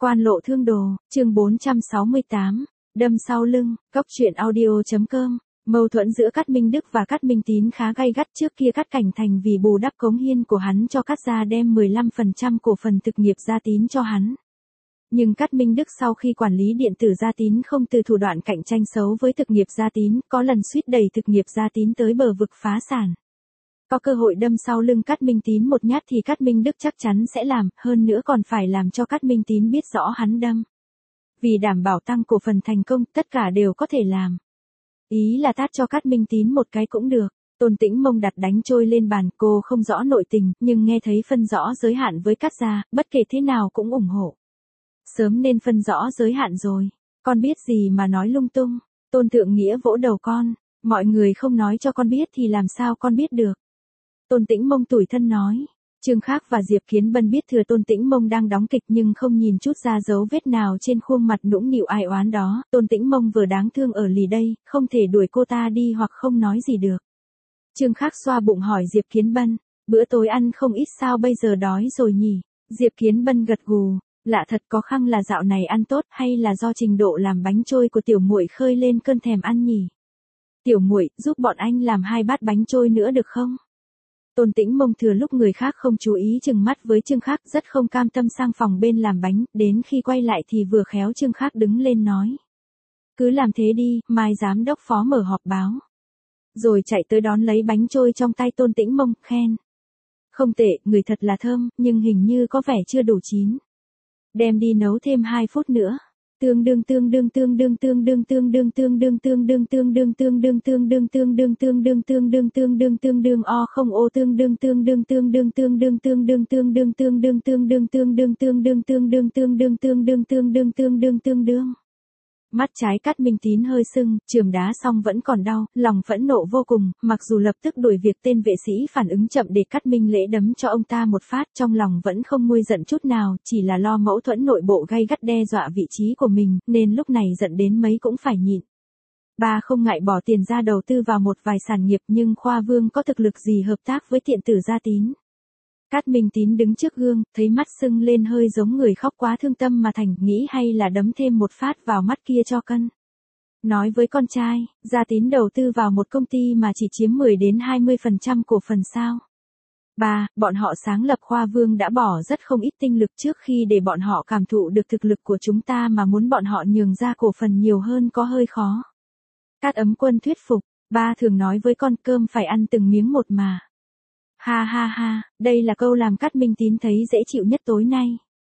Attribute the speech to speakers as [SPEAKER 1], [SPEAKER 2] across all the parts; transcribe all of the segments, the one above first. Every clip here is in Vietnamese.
[SPEAKER 1] Quan lộ thương đồ, chương 468, đâm sau lưng, cóc truyện audio.com. Mâu thuẫn giữa Cát Minh Đức và Cát Minh Tín khá gay gắt. Trước kia Cát Cảnh Thành vì bù đắp cống hiến của hắn cho Cát gia đem 15% cổ phần thực nghiệp Gia Tín cho hắn. Nhưng Cát Minh Đức sau khi quản lý điện tử Gia Tín không từ thủ đoạn cạnh tranh xấu với thực nghiệp Gia Tín, có lần suýt đẩy thực nghiệp Gia Tín tới bờ vực phá sản. Có cơ hội đâm sau lưng Cát Minh Tín một nhát thì Cát Minh Đức chắc chắn sẽ làm, hơn nữa còn phải làm cho Cát Minh Tín biết rõ hắn đâm. Vì đảm bảo tăng cổ phần thành công, tất cả đều có thể làm. Ý là tát cho Cát Minh Tín một cái cũng được. Tôn Tĩnh Mông đặt đánh trôi lên bàn, cô không rõ nội tình, nhưng nghe thấy phân rõ giới hạn với Cát gia, bất kể thế nào cũng ủng hộ. Sớm nên phân rõ giới hạn rồi. Con biết gì mà nói lung tung. Tôn Thượng Nghĩa vỗ đầu con. Mọi người không nói cho con biết thì làm sao con biết được. Tôn Tĩnh Mông tủi thân nói. Trương Khác và Diệp Kiến Bân biết thừa Tôn Tĩnh Mông đang đóng kịch nhưng không nhìn chút ra dấu vết nào trên khuôn mặt nũng nịu ai oán đó. Tôn Tĩnh Mông vừa đáng thương ở lì đây, không thể đuổi cô ta đi hoặc không nói gì được. Trương Khác xoa bụng hỏi Diệp Kiến Bân, bữa tối ăn không ít sao bây giờ đói rồi nhỉ? Diệp Kiến Bân gật gù, lạ thật, có khăng là dạo này ăn tốt hay là do trình độ làm bánh trôi của tiểu muội khơi lên cơn thèm ăn nhỉ? Tiểu muội, giúp bọn anh làm 2 bát bánh trôi nữa được không? Tôn Tĩnh Mông thừa lúc người khác không chú ý trừng mắt với Trương Khác, rất không cam tâm sang phòng bên làm bánh, đến khi quay lại thì vừa khéo Trương Khác đứng lên nói. Cứ làm thế đi, mai giám đốc phó mở họp báo. Rồi chạy tới đón lấy bánh trôi trong tay Tôn Tĩnh Mông, khen. Không tệ, người thật là thơm, nhưng hình như có vẻ chưa đủ chín. Đem đi nấu thêm 2 phút nữa. Tương đương o không ô tương đương Mắt trái Cát Minh Tín hơi sưng, chườm đá xong vẫn còn đau, lòng phẫn nộ vô cùng, mặc dù lập tức đuổi việc tên vệ sĩ phản ứng chậm để Cát Minh Lễ đấm cho ông ta một phát, trong lòng vẫn không nguôi giận chút nào, chỉ là lo mâu thuẫn nội bộ gay gắt đe dọa vị trí của mình, nên lúc này giận đến mấy cũng phải nhịn. Ba không ngại bỏ tiền ra đầu tư vào một vài sản nghiệp, nhưng Khoa Vương có thực lực gì hợp tác với điện tử Gia Tín. Cát Minh Tín đứng trước gương, thấy mắt sưng lên hơi giống người khóc quá thương tâm mà thành, nghĩ hay là đấm thêm một phát vào mắt kia cho cân. Nói với con trai, Gia Tín đầu tư vào một công ty mà chỉ chiếm 10 đến 20% cổ phần sao. Ba, bọn họ sáng lập Khoa Vương đã bỏ rất không ít tinh lực trước khi để bọn họ cảm thụ được thực lực của chúng ta, mà muốn bọn họ nhường ra cổ phần nhiều hơn có hơi khó. Cát Ấm Quân thuyết phục, ba thường nói với con cơm phải ăn từng miếng một mà. Ha ha ha, đây là câu làm Cát Minh Tín thấy dễ chịu nhất tối nay.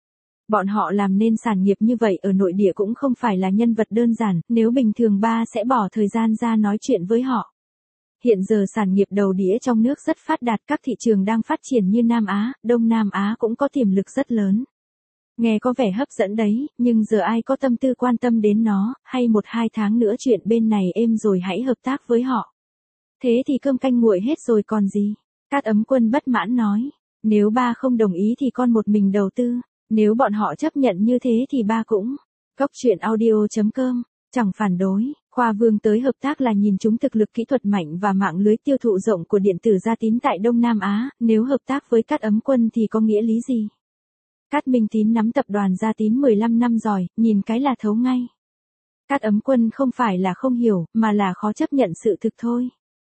[SPEAKER 1] Bọn họ làm nên sản nghiệp như vậy ở nội địa cũng không phải là nhân vật đơn giản, nếu bình thường ba sẽ bỏ thời gian ra nói chuyện với họ. Hiện giờ sản nghiệp đầu đĩa trong nước rất phát đạt, các thị trường đang phát triển như Nam Á, Đông Nam Á cũng có tiềm lực rất lớn. Nghe có vẻ hấp dẫn đấy, nhưng giờ ai có tâm tư quan tâm đến nó, hay 1-2 tháng nữa chuyện bên này êm rồi hãy hợp tác với họ. Thế thì cơm canh nguội hết rồi còn gì. Cát Ấm Quân bất mãn nói, nếu ba không đồng ý thì con một mình đầu tư, nếu bọn họ chấp nhận như thế thì ba cũng. Cóc truyện audio.com, chẳng phản đối, Khoa Vương tới hợp tác là nhìn chúng thực lực kỹ thuật mạnh và mạng lưới tiêu thụ rộng của điện tử Gia Tín tại Đông Nam Á, nếu hợp tác với Cát Ấm Quân thì có nghĩa lý gì? Cát Minh Tín nắm tập đoàn Gia Tín 15 năm rồi, nhìn cái là thấu ngay. Cát Ấm Quân không phải là không hiểu, mà là khó chấp nhận sự thực thôi.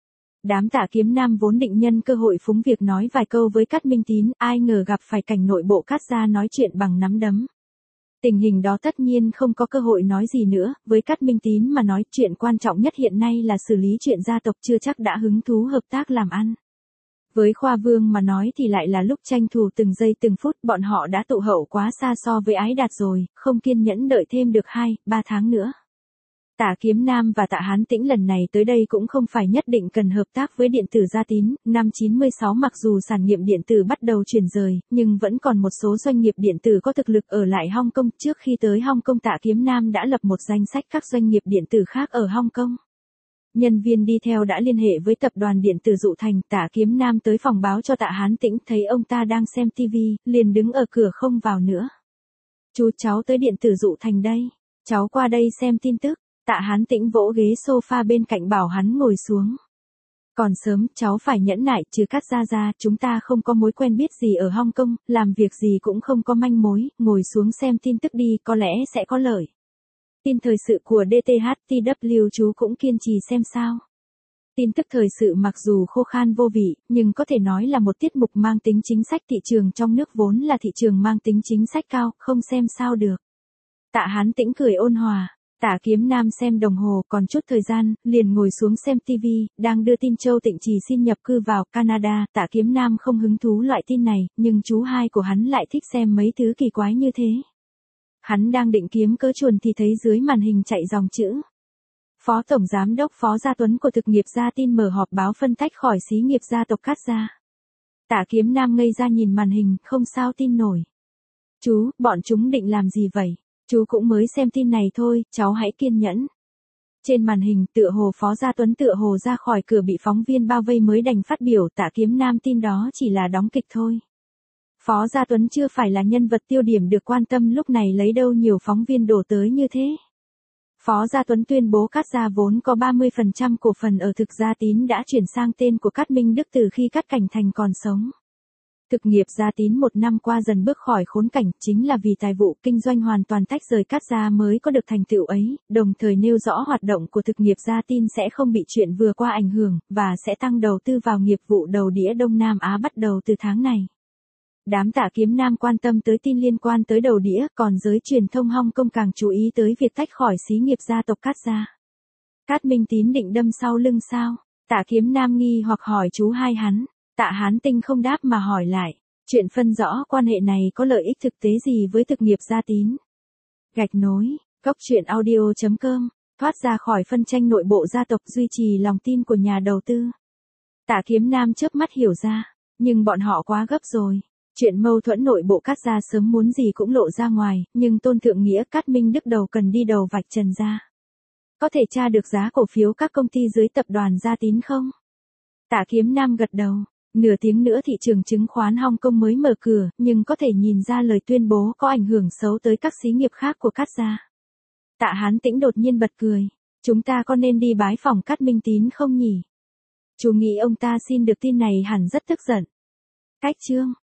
[SPEAKER 1] Đám Tạ Kiếm Nam vốn định nhân cơ hội phúng việc nói vài câu với Cát Minh Tín, ai ngờ gặp phải cảnh nội bộ Cát gia nói chuyện bằng nắm đấm. Tình hình đó tất nhiên không có cơ hội nói gì nữa, với Cát Minh Tín mà nói chuyện quan trọng nhất hiện nay là xử lý chuyện gia tộc, chưa chắc đã hứng thú hợp tác làm ăn. Với Khoa Vương mà nói thì lại là lúc tranh thủ từng giây từng phút, bọn họ đã tụ hậu quá xa so với Ái Đạt rồi, không kiên nhẫn đợi thêm được 2-3 tháng nữa. Tạ Kiếm Nam và Tạ Hán Tĩnh lần này tới đây cũng không phải nhất định cần hợp tác với điện tử Gia Tín. Năm 96 mặc dù sản nghiệp điện tử bắt đầu chuyển rời, nhưng vẫn còn một số doanh nghiệp điện tử có thực lực ở lại Hong Kong. Trước khi tới Hong Kong, Tạ Kiếm Nam đã lập một danh sách các doanh nghiệp điện tử khác ở Hong Kong. Nhân viên đi theo đã liên hệ với tập đoàn điện tử Dụ Thành. Tạ Kiếm Nam tới phòng báo cho Tạ Hán Tĩnh, thấy ông ta đang xem TV, liền đứng ở cửa không vào nữa. Chú, cháu tới điện tử Dụ Thành đây, cháu qua đây xem tin tức. Tạ Hán Tĩnh vỗ ghế sofa bên cạnh bảo hắn ngồi xuống. Còn sớm, cháu phải nhẫn nại, chứ Cát Gia Gia, chúng ta không có mối quen biết gì ở Hong Kong, làm việc gì cũng không có manh mối, ngồi xuống xem tin tức đi, có lẽ sẽ có lợi. Tin thời sự của DTHTW chú cũng kiên trì xem sao. Tin tức thời sự mặc dù khô khan vô vị, nhưng có thể nói là một tiết mục mang tính chính sách. Thị trường trong nước vốn là thị trường mang tính chính sách cao, không xem sao được. Tạ Hán Tĩnh cười ôn hòa. Tạ Kiếm Nam xem đồng hồ, còn chút thời gian, liền ngồi xuống xem TV, đang đưa tin Châu Tịnh Trì xin nhập cư vào Canada. Tạ Kiếm Nam không hứng thú loại tin này, nhưng chú hai của hắn lại thích xem mấy thứ kỳ quái như thế. Hắn đang định kiếm cớ chuồn thì thấy dưới màn hình chạy dòng chữ. Phó Tổng Giám đốc Phó Gia Tuấn của Thực nghiệp Gia Tin mở họp báo phân tách khỏi xí nghiệp gia tộc Cát Gia. Tạ Kiếm Nam ngây ra nhìn màn hình, không sao tin nổi. Chú, bọn chúng định làm gì vậy? Chú cũng mới xem tin này thôi, cháu hãy kiên nhẫn. Trên màn hình, tựa hồ Phó Gia Tuấn tựa hồ ra khỏi cửa bị phóng viên bao vây mới đành phát biểu. Tạ Kiếm Nam tin đó chỉ là đóng kịch thôi. Phó Gia Tuấn chưa phải là nhân vật tiêu điểm được quan tâm lúc này, lấy đâu nhiều phóng viên đổ tới như thế. Phó Gia Tuấn tuyên bố Cát Gia vốn có 30% cổ phần ở Thực Gia Tín đã chuyển sang tên của Cát Minh Đức từ khi Cát Cảnh Thành còn sống. Thực nghiệp Gia Tín một năm qua dần bước khỏi khốn cảnh, chính là vì tài vụ kinh doanh hoàn toàn tách rời Cát Gia mới có được thành tựu ấy, đồng thời nêu rõ hoạt động của Thực nghiệp Gia Tin sẽ không bị chuyện vừa qua ảnh hưởng, và sẽ tăng đầu tư vào nghiệp vụ đầu đĩa Đông Nam Á bắt đầu từ tháng này. Đám Tạ Kiếm Nam quan tâm tới tin liên quan tới đầu đĩa, còn giới truyền thông Hong Kong càng chú ý tới việc tách khỏi xí nghiệp gia tộc Cát Gia. Cát Minh Tín định đâm sau lưng sao? Tạ Kiếm Nam nghi hoặc hỏi chú hai hắn. Tạ Hán Tinh không đáp mà hỏi lại. Chuyện phân rõ quan hệ này có lợi ích thực tế gì với Thực nghiệp Gia Tín? Gạch nối, Cốc Truyện Audio.com, thoát ra khỏi phân tranh nội bộ gia tộc, duy trì lòng tin của nhà đầu tư. Tạ Kiếm Nam chớp mắt hiểu ra, nhưng bọn họ quá gấp rồi. Chuyện mâu thuẫn nội bộ Cát Gia sớm muốn gì cũng lộ ra ngoài, nhưng Tôn Thượng Nghĩa Cát Minh Đức đầu cần đi đầu vạch trần ra. Có thể tra được giá cổ phiếu các công ty dưới tập đoàn Gia Tín không? Tạ Kiếm Nam gật đầu. Nửa tiếng nữa thị trường chứng khoán Hong Kong mới mở cửa, nhưng có thể nhìn ra lời tuyên bố có ảnh hưởng xấu tới các xí nghiệp khác của Cát Gia. Tạ Hán Tĩnh đột nhiên bật cười. Chúng ta có nên đi bái phòng Cát Minh Tín không nhỉ? Chú nghĩ ông ta xin được tin này hẳn rất tức giận. Cách chương